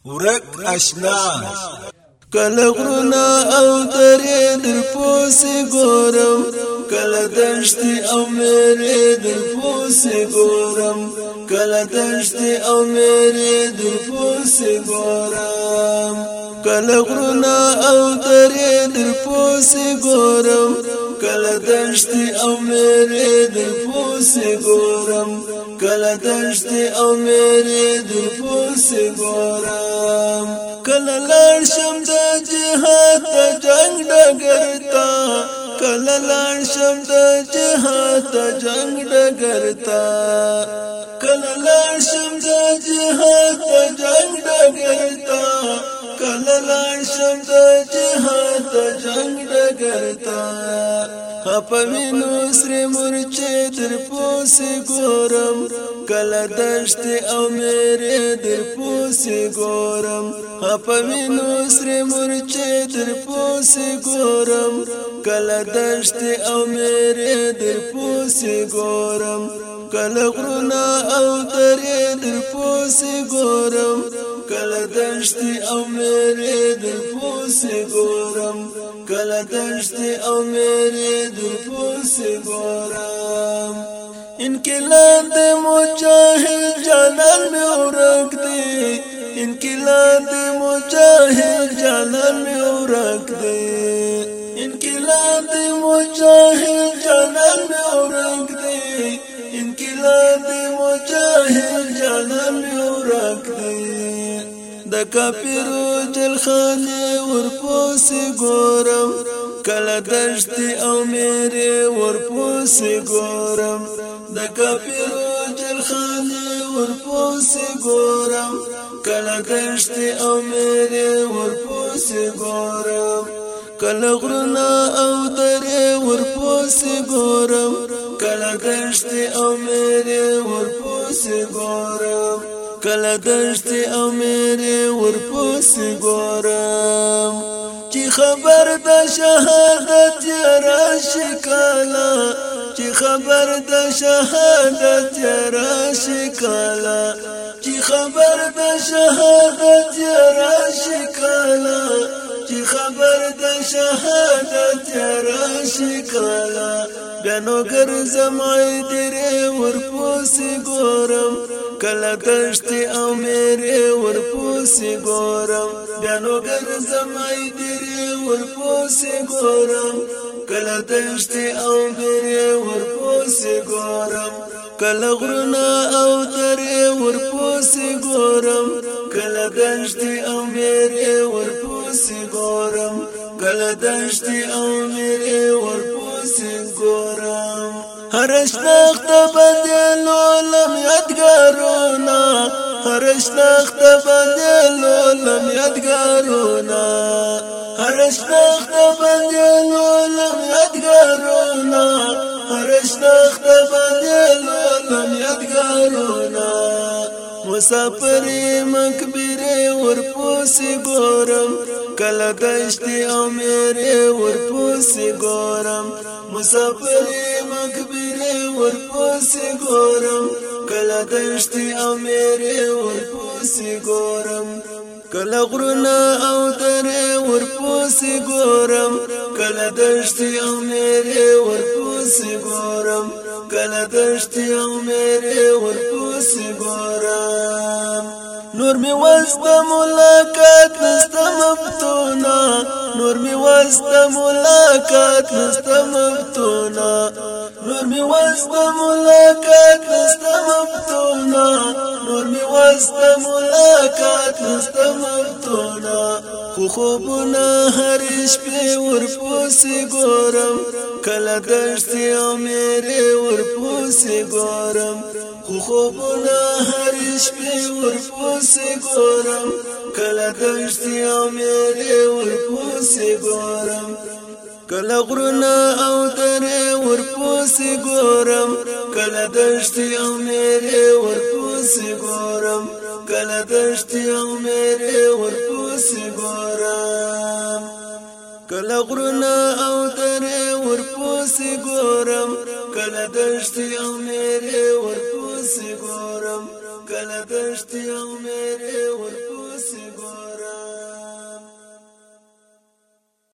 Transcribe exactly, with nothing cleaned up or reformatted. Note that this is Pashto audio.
ورک اشنا کله غرونا او درې در پوسې ګورم کله دشتي او مېرې در پوسې ګورم کله دشتي او مېرې در پوسې ګورم کله غرونا او درې در پوسې ګورم کله دشتي او مېرې در پوسې ګورم کله دشتي او مېرې در پوسې ګورم کله لاړ شم د جهاد د جنگ ډګر ته کله لاړ شم د جهاد د جنگ ډګر ته کله لاړ شم د جهاد د جنگ ډګر ته کله لاړ شم د جهاد د جنگ ډګر ته په وینو سره مرچې در پوسې ګورم کله دشتي او مېرې در پوسې ګورم په وینو سره مرچې در پوسې ګورم کله دشتي او مېرې در پوسې ګورم کله غرونا او درې در پوسې ګورم کله دشتي او مېرې در پوسې ګورم کله دشتي او مېرې در پوسې ګورم انقلاب د مجاهد جانان مې ورک دی انقلاب د مجاهد جانان مې ورک دی انقلاب د مجاهد جانان مې ورک دی انقلاب د مجاهد جانان مې ورک دی د کافرو جلخانه ورپوسې ګورم کله دشتي او مېرې ورپوسې ګورم د کافرو جلخانه ورپوسې ګورم کله دشتي او مېرې ورپوسې ګورم کله غرونا او درې ورپوسې ګورم کله دشتي او مېرې ورپوسې ګورم کله دشتي او مېرې ورپوسې ګورم چې خبر د شهادت راشي کله چې خبر د شهادت راشي کله چې خبر د شهادت راشي کله چې خبر د شهادت راشي کله بیا نو ګرځم درې ورپوسې ګورم کله دشتي او مېرې ورپوسې ګورم بیا نو ګرځم درې ورپوسې ګورم کله دشتي او مېرې ورپوسې ګورم کله غرونا او درې ورپوسې ګورم کله دشتي او مېرې ورپوسې ګورم کله دشتي او مېرې ورپوسې ګورم هر شناخت بدلو لم یادګارونا هر شناخت بدلو لم یادګارونا هر شناخت بدلو لم یادګارونا هر شناخت بدلو لم یادګارونا مسافر مکبره ورپوسې ګورم کله دشتي او مېرې ورپوسې ګورم مسافر مکبره ورپوسې ګورم کله دشتي او مېرې ورپوسې ګورم کله غرونا او درې ورپوسې ګورم کله دشتي او مېرې ورپوسې ګورم کله دشتي او مېرې ورپوسې ګورم نور می واسط ملاقات نستا مفتونا نور می واسط ملاقات نستا مفتونا نور می واسط ملاقات نستا مفتونا نور می واسط ملاقات نستا مفتونا خو خوبونه هر شپې ورپوسې ګورم کله دشتي او مېرې ورپوسې ګورم خو خوبونه هر شپې ورپوسې ګورم کله دشتي او مېرې ورپوسې ګورم کله غرونا او درې ورپوسې ګورم کله دشتي او مېرې ورپوسې ګورم کله دشتي او مېرې ورپوسې ګورم کله غرونا او درې ورپوسې ګورم کله دشتي او مېرې ورپوسې ګورم کله دشتي او مېرې ورپوسې